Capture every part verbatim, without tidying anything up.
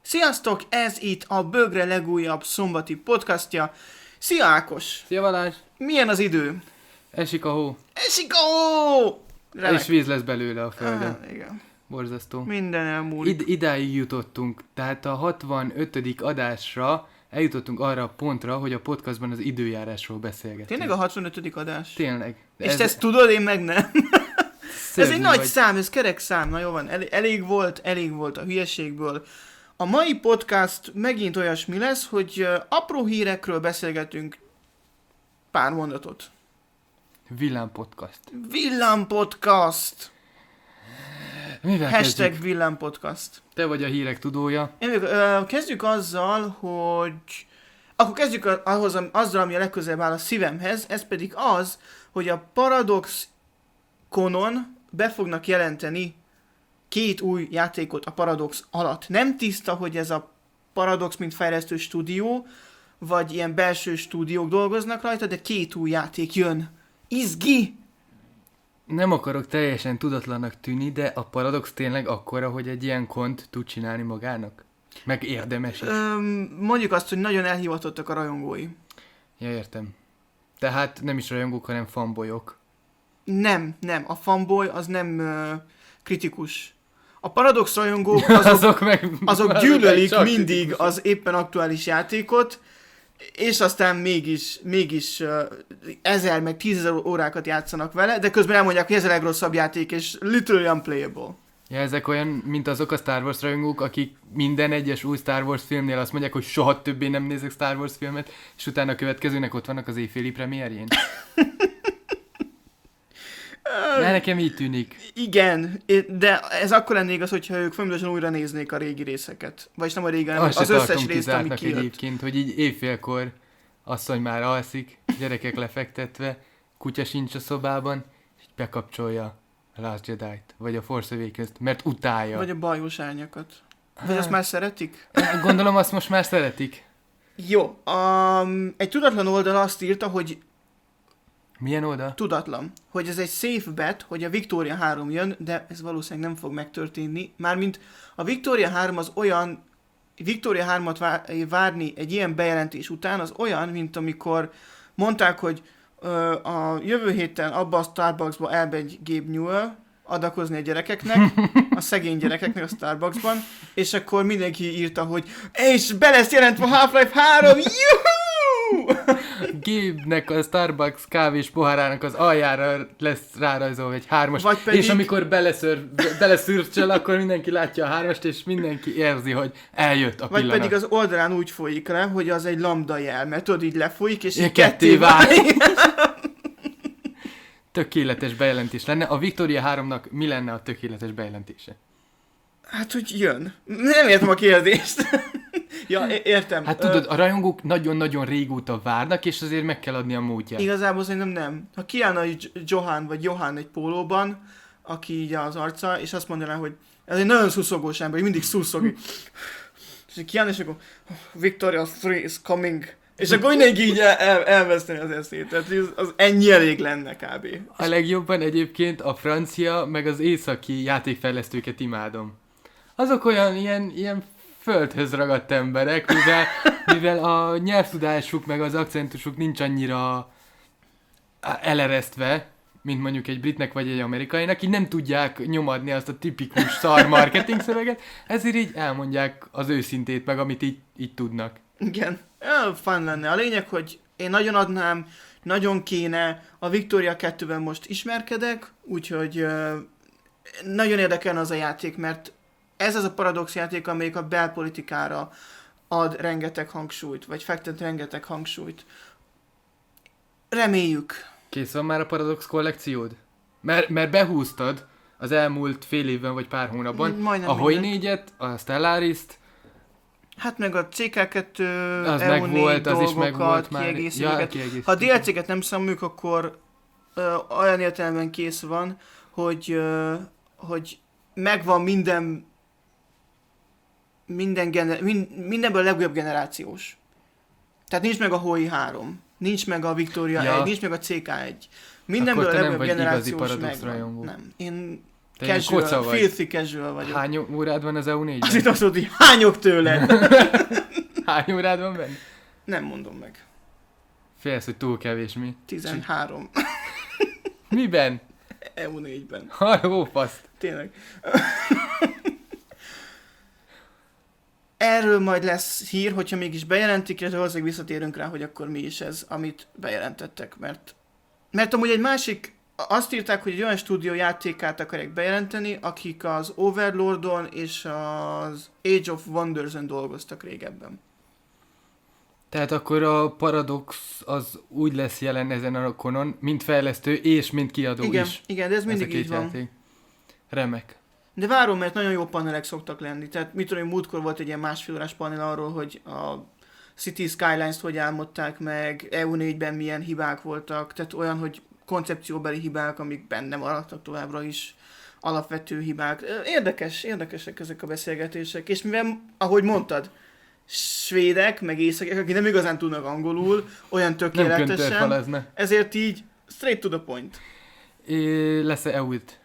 Sziasztok, ez itt a Bögre legújabb szombati podcastja. Szia Ákos! Szia Balázs! Milyen az idő? Esik a hó. Esik a hó! Remek. És víz lesz belőle a földön. Ah, igen. Borzasztó. Minden elmúlik. Id- idáig jutottunk, tehát a hatvanötödik adásra eljutottunk arra a pontra, hogy a podcastban az időjárásról beszélgetünk. Tényleg a hatvanötödik adás? Tényleg. De és ez... te ezt tudod, én meg nem. Ez egy nagy vagy. szám, ez kerek szám, na jó van, El- elég volt, elég volt a hülyeségből. A mai podcast megint olyasmi lesz, hogy uh, apró hírekről beszélgetünk pár mondatot. Villám podcast. Villám podcast! Mivel Hashtag kezdjük? Villám podcast. Te vagy a hírek tudója. Én még, uh, kezdjük azzal, hogy... Akkor kezdjük a- ahhoz, azzal, ami a legközelebb áll a szívemhez, ez pedig az, hogy a Paradox Conon be fognak jelenteni két új játékot a Paradox alatt. Nem tiszta, hogy ez a Paradox, mint fejlesztő stúdió, vagy ilyen belső stúdiók dolgoznak rajta, de két új játék jön. Izgi! Nem akarok teljesen tudatlannak tűnni, de a Paradox tényleg akkora, hogy egy ilyen kont tud csinálni magának? Meg érdemes is. Öm, mondjuk azt, hogy nagyon elhivatottak a rajongói. Ja, értem. Tehát nem is rajongók, hanem fanboyok. Nem, nem. A fanboy az nem ö, kritikus. A Paradox rajongók azok, azok meg... azok gyűlölik csak mindig kritikusok. az éppen aktuális játékot, és aztán mégis, mégis uh, ezer meg tízezer órákat játszanak vele, de közben elmondják, hogy ez a legrosszabb játék, és literally unplayable. Ja, ezek olyan, mint azok a Star Wars rajongók, akik minden egyes új Star Wars filmnél azt mondják, hogy soha többé nem nézek Star Wars filmet, és utána a következőnek ott vannak az éjféli premierjén. De nekem így tűnik. Igen, de ez akkor lenne igaz, hogyha ők folyamatosan újra néznék a régi részeket. Vagyis nem a régi, hanem Azt az se összes tartom részt, ami kizártnak kijött. egyébként, hogy így évfélkor asszony már alszik, gyerekek lefektetve, kutya sincs a szobában, és így bekapcsolja a Last Jedi-t, vagy a Force Awakens-t, mert utálja. Vagy a bajos árnyakat. Vagy Hát. azt már szeretik? Gondolom azt most már szeretik. Jó, um, egy tudatlan oldal azt írta, hogy Milyen oldal? tudatlan, hogy ez egy safe bet, hogy a Victoria három jön, de ez valószínűleg nem fog megtörténni. Mármint a Victoria három az olyan, Victoria hármat vá- várni egy ilyen bejelentés után, az olyan, mint amikor mondták, hogy ö, a jövő héten abba a Starbucksba elmegy Gabe Newell adakozni a gyerekeknek, a szegény gyerekeknek a Starbucksban, és akkor mindenki írta, hogy és be lesz jelentve Half-Life három, juhú! Gabe-nek a Starbucks kávés pohárának az aljára lesz rárajzolva egy hármas, Vagy pedig- és amikor beleször, beleszürcsöl, akkor mindenki látja a hármast, és mindenki érzi, hogy eljött a Vagy pillanat. pedig az oldalán úgy folyik le, hogy az egy lambda jel, mert tudod, így lefolyik, és Ilyen így ketté ketté válik. Tökéletes bejelentés lenne. A Victoria háromnak mi lenne a tökéletes bejelentése? Hát, hogy jön. Nem értem a kérdést. Ja, é- értem. Hát Ö, tudod, a rajongók nagyon-nagyon régóta várnak, és azért meg kell adni a módját. Igazából szerintem nem. Ha kiállna egy Johan vagy Johan egy pólóban, aki így az arca, és azt mondaná, hogy ez egy nagyon szuszogós ember, mindig szuszog. így. És így kiállna, és akkor Victoria három is coming. És akkor mindenki így el, el, elveszteni az eszét. Tehát az, az ennyi elég lenne kb. A legjobban egyébként a francia, meg az északi játékfejlesztőket imádom. Azok olyan ilyen, ilyen földhöz ragadt emberek, mivel, mivel a nyelvtudásuk meg az akcentusuk nincs annyira eleresztve, mint mondjuk egy britnek vagy egy amerikainak, így nem tudják nyomadni azt a tipikus szar marketing szöveget, ezért így elmondják az őszintét meg, amit így, így tudnak. Igen, ja, fun lenne. A lényeg, hogy én nagyon adnám, nagyon kéne. A Victoria kettőben most ismerkedek, úgyhogy uh, nagyon érdekelne az a játék, mert ez az a Paradox játék, amelyik a belpolitikára ad rengeteg hangsúlyt, vagy fektet rengeteg hangsúlyt. Reméljük. Kész van már a Paradox kollekciód? Mert, mert behúztad az elmúlt fél évben vagy pár hónapban Majdnem a Hoi mindent. négyet, a Stellaris-t, Hát meg a cé ká kettő az E U meg négy volt, az is meg dolgokat, volt már. kiegészítőket. kiegészítőket. Ha a dé el cé-ket nem számoljuk, akkor ö, olyan értelemben kész van, hogy, ö, hogy megvan minden, minden gener- min- mindenből a legújabb generációs. Tehát nincs meg a Hoi három, nincs meg a Victoria Ja. egy, nincs meg a cé ká egy. Mindenből Akkor a te nem legújabb vagy igazi generációs Paradox megvan. rajongó. Nem. Én Casual, filthy casual vagyok. Hány órád van az E U négyben? Azt azt mondod, hogy hányok tőle? Hány órád van benne? Nem mondom meg. Félsz, hogy túl kevés mi? tizenhárom. Miben? E U négyben. Halló, faszt. Tényleg. Erről majd lesz hír, hogyha mégis bejelentik, és valószínűleg visszatérünk rá, hogy akkor mi is ez, amit bejelentettek, mert, mert amúgy egy másik, azt írták, hogy egy olyan stúdió játékát akarják bejelenteni, akik az Overlordon és az Age of Wonders-en dolgoztak régebben. Tehát akkor a Paradox az úgy lesz jelen ezen a konon, mint fejlesztő és mint kiadó igen, is. Igen, de ez mindig így van. Játék. Remek. De várom, mert nagyon jó panelek szoktak lenni. Tehát mit tudom, múltkor volt egy ilyen másfél órás panel arról, hogy a City Skylines-t hogy álmodták meg, E U négyben milyen hibák voltak, tehát olyan, hogy koncepcióbeli hibák, amik benne maradtak továbbra is, alapvető hibák. Érdekes, érdekesek ezek a beszélgetések, és mivel, ahogy mondtad, svédek, meg északiek, akik nem igazán tudnak angolul, olyan tökéletesen, ezért így straight to the point. É, lesz-e E U-t?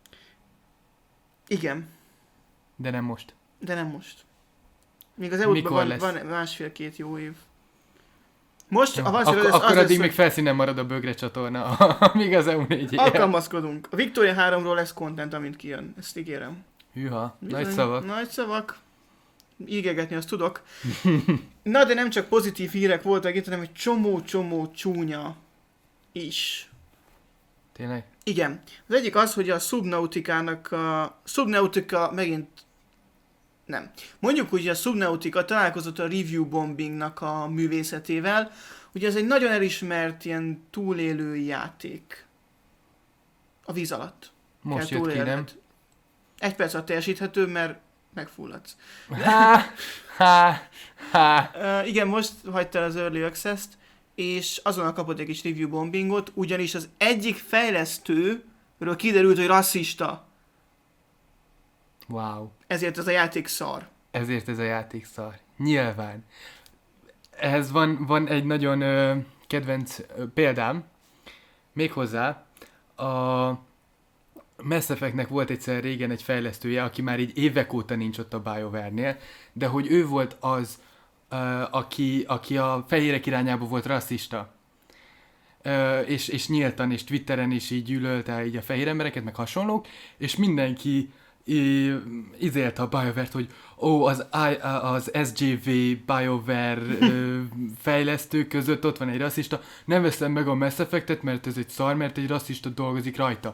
Igen. De nem most. De nem most. Még az E U-ban van, van másfél-két jó év. Most ja, a ak- az Akkor az addig még felszínen marad a bögre csatorna, amíg az E U négy év. Alkalmazkodunk. A Victoria háromról lesz content, amint kijön. Ezt ígérem. Hűha, nagy szavak. Nagy szavak. Ígegetni azt tudok. Na, de nem csak pozitív hírek voltak itt, hanem egy csomó-csomó csúnya is. Tényleg? Igen. Az egyik az, hogy a Subnautica-nak a... Subnautica megint... Nem. Mondjuk úgy, hogy a Subnautica találkozott a review bombingnak a művészetével. Ugye ez egy nagyon elismert ilyen túlélő játék. A víz alatt. Most jött ki, nem? Egy perc alatt teljesíthető, mert megfulladsz. Ha, ha, ha. Uh, igen, most hagyta el az Early Access-t, és azonnal kapott egy kis review bombingot, ugyanis az egyik fejlesztőről kiderült, hogy rasszista. Wow. Ezért ez a játék szar. Ezért ez a játék szar. Nyilván. Ehhez van, van egy nagyon ö, kedvenc ö, példám. Méghozzá a Mass Effectnek volt egyszer régen egy fejlesztője, aki már így évek óta nincs ott a BioWare-nél, de hogy ő volt az, ö, aki, aki a fehérek irányába volt rasszista. Ö, és, és nyíltan, és Twitteren is így gyűlölte így a fehér embereket, meg hasonlók, és mindenki I, izélte a BioWare-t, hogy ó, az, I, az es jé vé BioWare ö, fejlesztők között ott van egy rasszista, nem veszem meg a Mass Effect-et, mert ez egy szar, mert egy rasszista dolgozik rajta.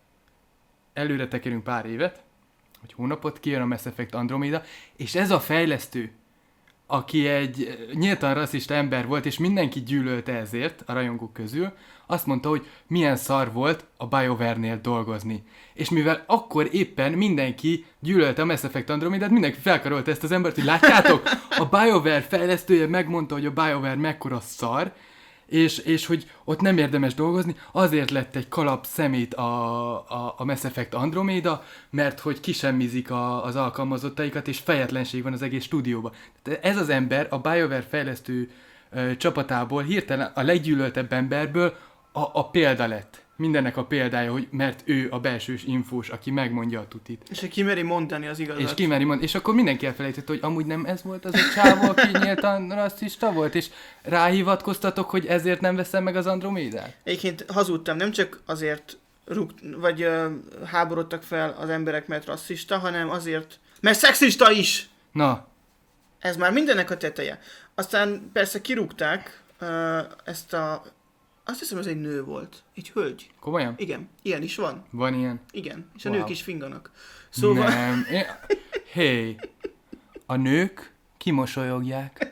Előre tekerünk pár évet, hogy hónapot, kijön a Mass Effect Andromeda, és ez a fejlesztő, aki egy nyíltan rasszista ember volt, és mindenki gyűlölte ezért a rajongók közül, azt mondta, hogy milyen szar volt a BioWare-nél dolgozni. És mivel akkor éppen mindenki gyűlölte a Mass Effect Andromedát, mindenki felkarolta ezt az embert, hogy látjátok, a BioWare fejlesztője megmondta, hogy a BioWare mekkora szar, és, és hogy ott nem érdemes dolgozni, azért lett egy kalap szemét a, a, a Mass Effect Andromeda, mert hogy kisemmizik a, az alkalmazottaikat, és fejetlenség van az egész stúdióban. Tehát ez az ember a BioWare fejlesztő ö, csapatából hirtelen a leggyűlöltebb emberből a, a példa lett. Mindennek a példája, hogy mert ő a belsős infós, aki megmondja a tutit. És ki meri mondani az igazat. És ki meri mondani, és akkor mindenki elfelejtett, hogy amúgy nem ez volt az a csávó, aki nyíltan rasszista volt, és ráhivatkoztatok, hogy ezért nem veszem meg az Andromédát. Egyébként hazudtam, nem csak azért rúgt, vagy uh, háborodtak fel az emberek, mert rasszista, hanem azért, mert szexista is! Na. Ez már mindennek a teteje. Aztán persze kirúgták uh, ezt a... Azt hiszem, ez egy nő volt. Egy hölgy. Komolyan? Igen. Ilyen is van. Van ilyen? Igen. És a wow. nők is finganak. Szóval... Nem. Hé, hey. A nők kimosolyogják.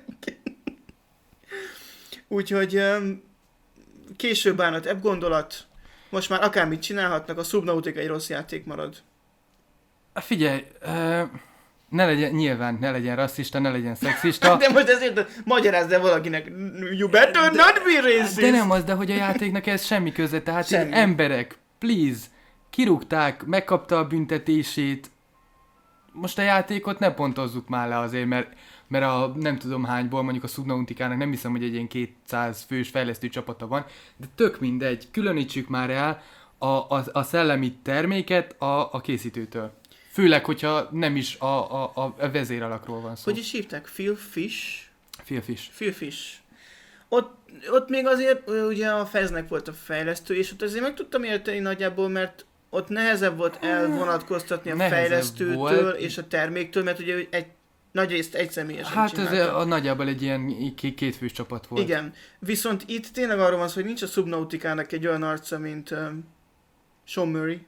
Úgyhogy um, később bánat ebb gondolat. Most már akármit csinálhatnak, a Subnautica egy rossz játék marad. Figyelj, uh, ne legyen, nyilván ne legyen rasszista, ne legyen szexista. De most ezért magyarázd el valakinek, you better de, not be racist. De nem az, de hogy a játéknak ez semmi köze, tehát semmi. Emberek, please, kirúgták, megkapta a büntetését. Most a játékot ne pontozzuk már le azért, mert, mert a nem tudom hányból, mondjuk a Subnautica-nak nem hiszem, hogy egy ilyen kétszáz fős fejlesztő csapata van, de tök mindegy, különítsük már el a, a, a szellemi terméket a, a készítőtől. Főleg, hogyha nem is a, a, a vezéralakról van szó. Hogy is hívták? Phil Fish? Phil Fish. Phil Fish. Ott, ott még azért ugye a Feznek volt a fejlesztő, és ott azért meg tudtam érteni nagyjából, mert ott nehezebb volt elvonatkoztatni a Nehezebb fejlesztőtől volt. és a terméktől, mert ugye egy nagy részt egy személyesen Hát ez csinálta. a, nagyjából egy ilyen k- kétfős csapat volt. Igen, viszont itt tényleg arról van szó, hogy nincs a Subnautikának egy olyan arca, mint um, Sean Murray.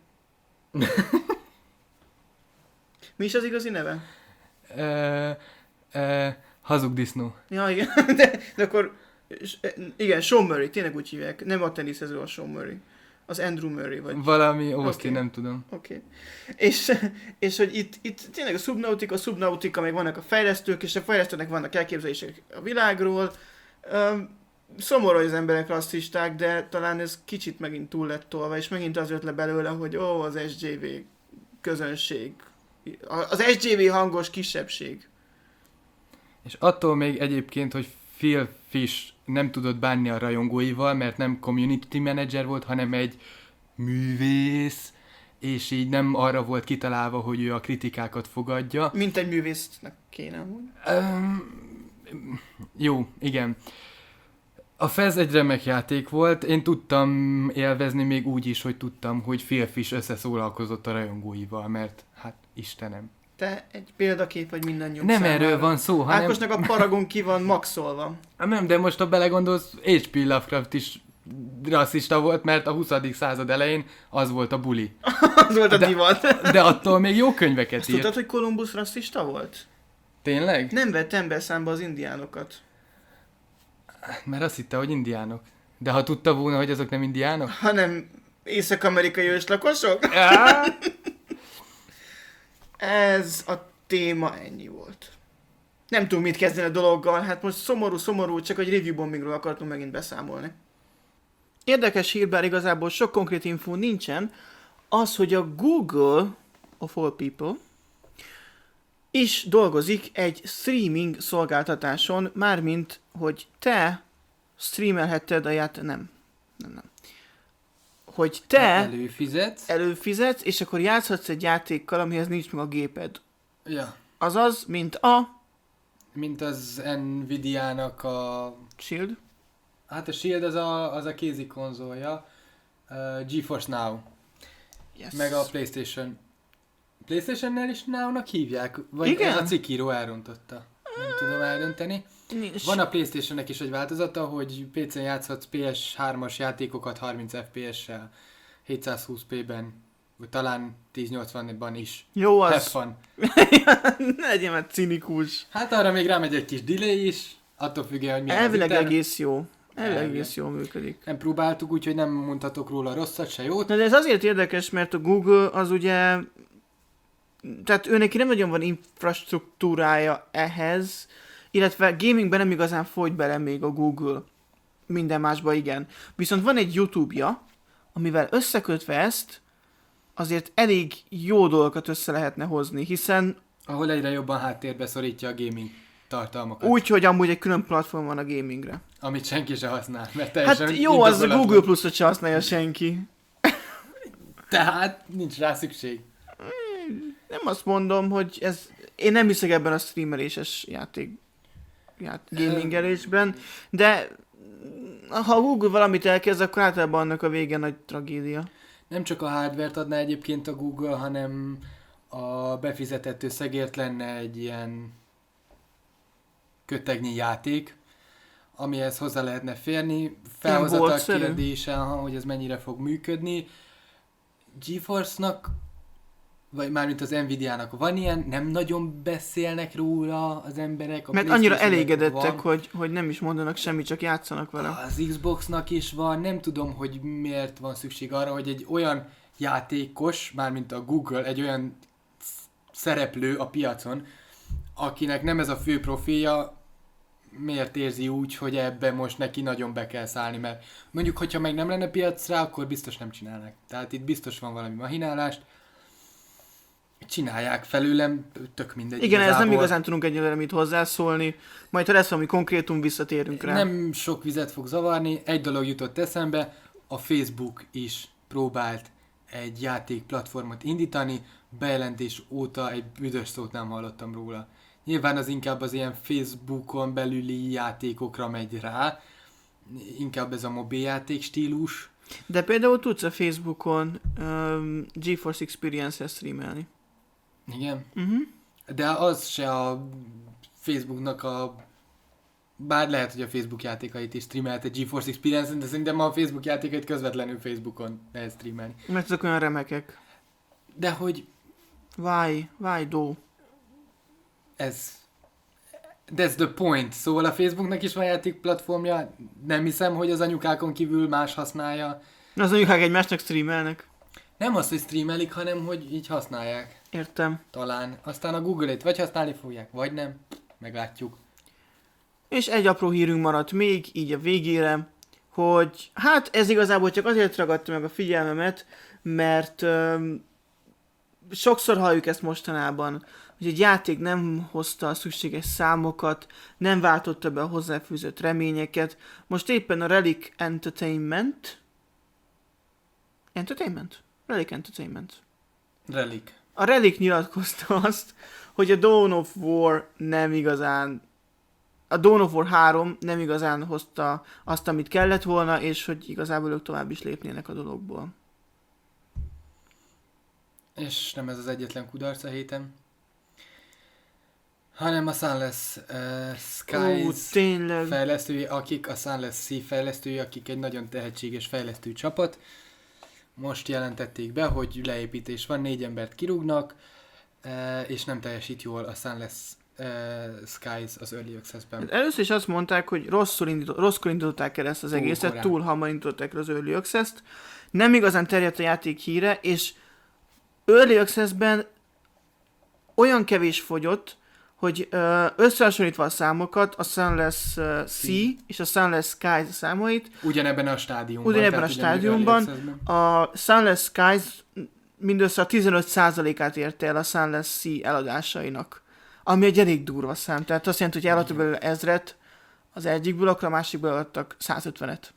Mi is az igazi neve? Uh, uh, hazug disznó. Ja, igen, de, de akkor igen, Sean Murray, tényleg úgy hívják, nem a teniszező a Sean Murray. Az Andrew Murray vagy. Valami Austin, Okay. nem tudom. Oké. Okay. És, és hogy itt, itt tényleg a Subnautica, a Subnautica, meg vannak a fejlesztők, és a fejlesztőnek vannak elképzelések a világról. Um, szomorú, hogy az emberek rasszisták, de talán ez kicsit megint túl lett tolva, és megint az jött le belőle, hogy ó, az es jé vé közönség. Az es jé vé hangos kisebbség. És attól még egyébként, hogy Phil Fish nem tudott bánni a rajongóival, mert nem community manager volt, hanem egy művész, és így nem arra volt kitalálva, hogy ő a kritikákat fogadja. Mint egy művésznek kéne amúgy. Um, jó, igen. A Fez egy remek játék volt, én tudtam élvezni még úgy is, hogy tudtam, hogy Phil Fish összeszólalkozott a rajongóival, mert hát Istenem. Te egy példakép vagy mindannyiunk Nem számára. erről van szó, hanem... Ákosnak a Paragon ki van maxolva. Nem, de most ha belegondolsz, há pé Lovecraft is rasszista volt, mert a huszadik század elején az volt a buli. Az volt a De- divat. De attól még jó könyveket Azt írt. tudtad, hogy Kolumbusz rasszista volt? Tényleg? Nem vett ember számba az indiánokat. Mert azt hitte, hogy indiánok. De ha tudta volna, hogy azok nem indiánok? Hanem észak-amerikai őslakosok? Á, Ez a téma ennyi volt. Nem tudom, mit kezdeni a dologgal, hát most szomorú-szomorú, csak egy review bombingról akartunk megint beszámolni. Érdekes hír, bár igazából sok konkrét infó nincsen, az, hogy a Google, of all people, is dolgozik egy streaming szolgáltatáson, mármint, hogy te streamelhetted a ját... Nem. Nem, nem. Hogy te előfizetsz. előfizetsz, és akkor játszhatsz egy játékkal, amihez nincs meg a géped. Ja. Azaz, mint a Mint az Nvidia-nak a... Shield. Hát a Shield az a, az a kézi konzolja. Uh, GeForce Now. Yes. Meg a PlayStation. PlayStation-nel is Now-nak hívják? Vagy Igen? ez a cikkíró elrontotta? Nem tudom eldönteni. Nincs. Van a PlayStation-nek is egy változata, hogy pé cén játszhatsz pé es hármas játékokat harminc ef pé es-sel, hétszázhúsz pé-ben, vagy talán ezernyolcvanban is. Jó Have az. fun. Ne legyen már cinikus. Hát arra még rámegy egy kis delay is, attól függően, hogy milyen Elvileg az internet. egész jó. Elvileg Elvileg. egész jól működik. Nem próbáltuk, úgyhogy nem mondhatok róla rosszat, se jót. Na de ez azért érdekes, mert a Google az ugye... Tehát ő neki nem nagyon van infrastruktúrája ehhez, illetve gamingben nem igazán folyt bele még a Google. Minden másba igen. Viszont van egy YouTube-ja, amivel összekötve ezt, azért elég jó dolgokat össze lehetne hozni, hiszen Ahol egyre jobban háttérbe szorítja a gaming tartalmakat. úgy, hogy amúgy egy külön platform van a gamingre. Amit senki se használ, mert Hát teljesen jó, az a indokolatlan. Google Plus-ot se használja senki. Tehát nincs rá szükség. Nem azt mondom, hogy ez... Én nem hiszek ebben a streameléses játék... ját, gamingelésben, de ha a Google valamit elkezd, akkor általában annak a vége nagy tragédia. Nem csak a hardware-t adná egyébként a Google, hanem a befizetett összegért lenne egy ilyen kötegnyi játék, amihez hozzá lehetne férni. Felhozatal boltszerű? kérdése, aha, hogy ez mennyire fog működni. GeForce-nak, vagy mármint az Nvidia-nak van ilyen, nem nagyon beszélnek róla az emberek. A Mert annyira PlayStation-nek elégedettek, van. hogy, hogy nem is mondanak semmit, csak játszanak vele. Az Xboxnak is van, nem tudom, hogy miért van szükség arra, hogy egy olyan játékos, mármint a Google, egy olyan szereplő a piacon, akinek nem ez a fő profilja, miért érzi úgy, hogy ebbe most neki nagyon be kell szállni, mert mondjuk, hogyha meg nem lenne piac rá, akkor biztos nem csinálnak. Tehát itt biztos van valami mahinálást, csinálják felőlem, tök mindegy. Igen, ez nem igazából. igazán tudunk egyelőre mit hozzászólni, majd ha lesz valami konkrétum, visszatérünk rá. Nem sok vizet fog zavarni, egy dolog jutott eszembe, a Facebook is próbált egy játékplatformot indítani, bejelentés óta egy büdös szót nem hallottam róla. Nyilván az inkább az ilyen Facebookon belüli játékokra megy rá, inkább ez a mobiljáték stílus. De például tudsz a Facebookon um, GeForce Experience-et streamelni. Igen? Uh-huh. De az se a Facebooknak a... Bár lehet, hogy a Facebook játékait is streamelte GeForce Experience-en, de szerintem a Facebook játékait közvetlenül Facebookon lehet streamelni. Mert azok olyan remekek. De hogy Why? Why do? ez... That's the point. Szóval a Facebooknak is van játékplatformja, nem hiszem, hogy az anyukákon kívül más használja. Az anyukák egymásnak streamelnek. Nem az, hogy streamelik, hanem hogy így használják. Értem. Talán. Aztán a Google-ét vagy használni fogják, vagy nem. Meglátjuk. És egy apró hírünk maradt még, így a végére, hogy hát ez igazából csak azért ragadta meg a figyelmemet, mert öm, sokszor halljuk ezt mostanában, hogy egy játék nem hozta a szükséges számokat, nem váltotta be a hozzáfűzött reményeket. Most éppen a Relic Entertainment... Entertainment? Relic Entertainment. Relic. A Relic nyilatkozta azt, hogy a Dawn of War nem igazán... A Dawn of War három nem igazán hozta azt, amit kellett volna, és hogy igazából ők tovább is lépnének a dologból. És nem ez az egyetlen kudarc a héten, hanem a Sunless uh, Skies Ó, tényleg. fejlesztői, akik a Sunless Sea fejlesztői, akik egy nagyon tehetséges fejlesztő csapat. Most jelentették be, hogy leépítés van, négy embert kirúgnak, uh, és nem teljesít jól a Sunless uh, Skies az Early Access-ben. Először is azt mondták, hogy rosszul indít, rosszkor indították el ezt az Túl egészet, korán. túl hamar indították el az Early Access-t. Nem igazán terjedt a játék híre, és Early Access-ben olyan kevés fogyott, hogy ö, összehasonlítva a számokat, a Sunless uh, Sea és a Sunless Skies számait, Ugyanebben a stádiumban. ugyanebben a tehát ugyanúgy stádiumban Early Access-ben. a Sunless Skies mindössze a tizenöt százalékát érte el a Sunless Sea eladásainak. Ami egy elég durva szám. Tehát azt jelenti, hogy eladtak belőle ezret az egyikből, akkor a másikból adtak százötvenet.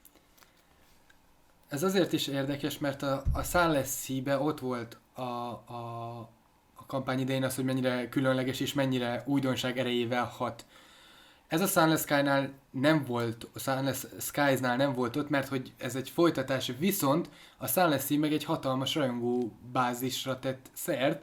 Ez azért is érdekes, mert a, a Sunless Sea-be ott volt a, a, a kampány idején az, hogy mennyire különleges és mennyire újdonság erejével hat. Ez a Sunless Sky-nál nem volt, a Sunless Skies-nál nem volt ott, mert hogy ez egy folytatás, viszont a Sunless Sea meg egy hatalmas rajongó bázisra tett szert,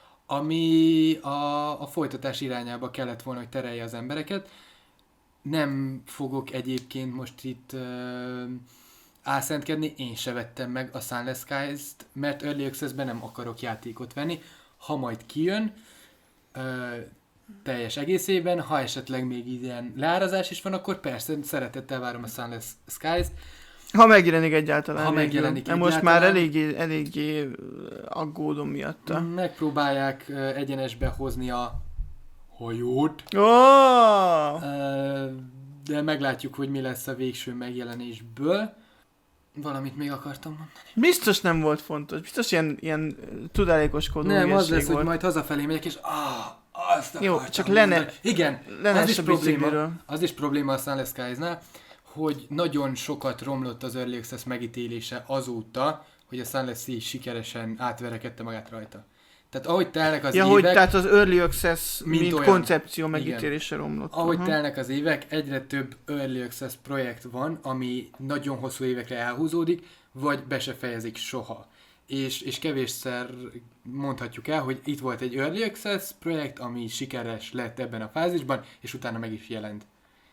ami a, a folytatás irányába kellett volna, hogy terelje az embereket. Nem fogok egyébként most itt uh, álszentkedni, én se vettem meg a Sunless Skies-t, mert Early Access-ben nem akarok játékot venni. Ha majd kijön, uh, teljes egészében, ha esetleg még ilyen leárazás is van, akkor persze szeretettel várom a Sunless Skies-t. Ha megjelenik egyáltalán. Ha végül. megjelenik De most egyáltalán. már eléggé, eléggé aggódom miatta. Megpróbálják uh, egyenesbe hozni a hajót, Oh! uh, de meglátjuk, hogy mi lesz a végső megjelenésből. Valamit még akartam mondani. Biztos nem volt fontos. Biztos ilyen, ilyen tudálékoskodó Nem, az lesz, volt. hogy majd hazafelé megyek, és ah, azt Jó, akartam csak lenne- mondani. Igen, lenne az is, a probléma, bicikliről. az is probléma a Sunless Skies-nál, hogy nagyon sokat romlott az Early Access megítélése azóta, hogy a Sunless Sea sikeresen átverekedte magát rajta. Tehát ahogy telnek az Ja, évek, hogy tehát az Early Access, mint mint, olyan. koncepció megítélése romlott. ahogy Aha. telnek az évek, egyre több Early Access projekt van, ami nagyon hosszú évekre elhúzódik, vagy be se fejezik soha. És, és kevésszer mondhatjuk el, hogy itt volt egy Early Access projekt, ami sikeres lett ebben a fázisban, és utána meg is jelent.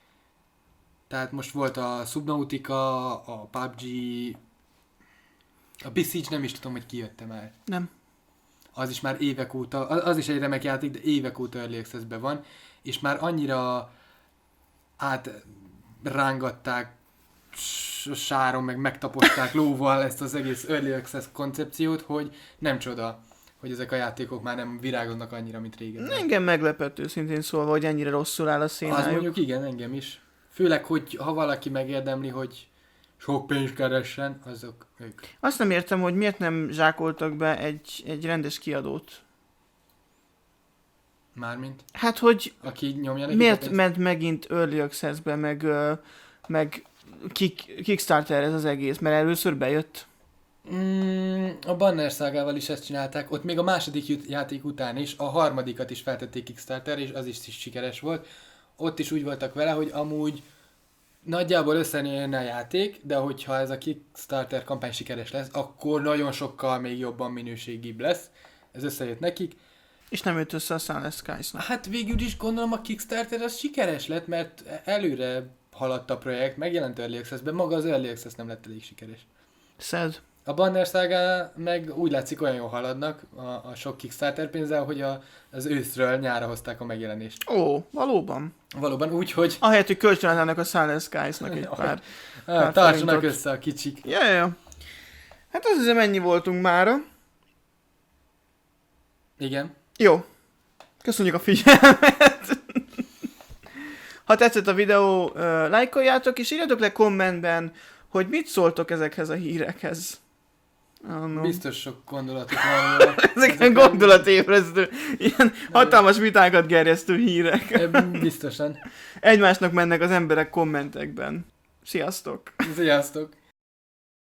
Tehát most volt a Subnautica, a pé u bé gé, a Besiege nem is tudom, hogy kijött már. Nem. Az is már évek óta, az is egy remek játék, de évek óta Early Access-ben van, és már annyira átrángatták s- sáron, meg megtaposták lóval ezt az egész Early Access koncepciót, hogy nem csoda, hogy ezek a játékok már nem virágoznak annyira, mint régen. Engem meglepett őszintén szólva, hogy ennyire rosszul áll a Az szénájuk. mondjuk igen, engem is. Főleg, hogy ha valaki megérdemli, hogy sok pénzt keressen, azok ők. Azt nem értem, hogy miért nem zsákoltak be egy, egy rendes kiadót. Mármint, Hát, hogy aki nyomja neki a miért pénzt. ment megint Early Access-be, meg, ö, meg kick, Kickstarter ez az egész, mert először bejött. Mm, a Banner Szágával is ezt csinálták, ott még a második jut- játék után is, a harmadikat is feltették Kickstarterre, és az is, is sikeres volt. Ott is úgy voltak vele, hogy amúgy nagyjából összejönne a játék, de hogyha ez a Kickstarter kampány sikeres lesz, akkor nagyon sokkal még jobban minőségibb lesz. Ez összejött nekik. És nem jött össze a Sunless Skies-nak. Hát végül is gondolom a Kickstarter az sikeres lett, mert előre haladt a projekt, megjelent Early Access-ben, maga az Early Access nem lett elég sikeres. Szed. A Banner Saga meg úgy látszik olyan jól haladnak a, a sok Kickstarter pénzzel, hogy a, az őszről nyára hozták a megjelenést. Ó, valóban. Valóban úgy, hogy Ahelyett, hogy kölcsönadnának a Sunless Skies-nak egy pár. ah, tartsanak össze a kicsik. Ja, ja, ja. Hát azt hiszem, ennyi voltunk mára. Igen. Jó. Köszönjük a figyelmet. Ha tetszett a videó, uh, lájkoljátok, és írjatok le kommentben, hogy mit szóltok ezekhez a hírekhez. Oh, no. Biztos sok gondolatok van. Ezek ilyen gondolatébresztő, ilyen hatalmas vitákat gerjesztő hírek. Biztosan. Egymásnak mennek az emberek kommentekben. Sziasztok! Sziasztok!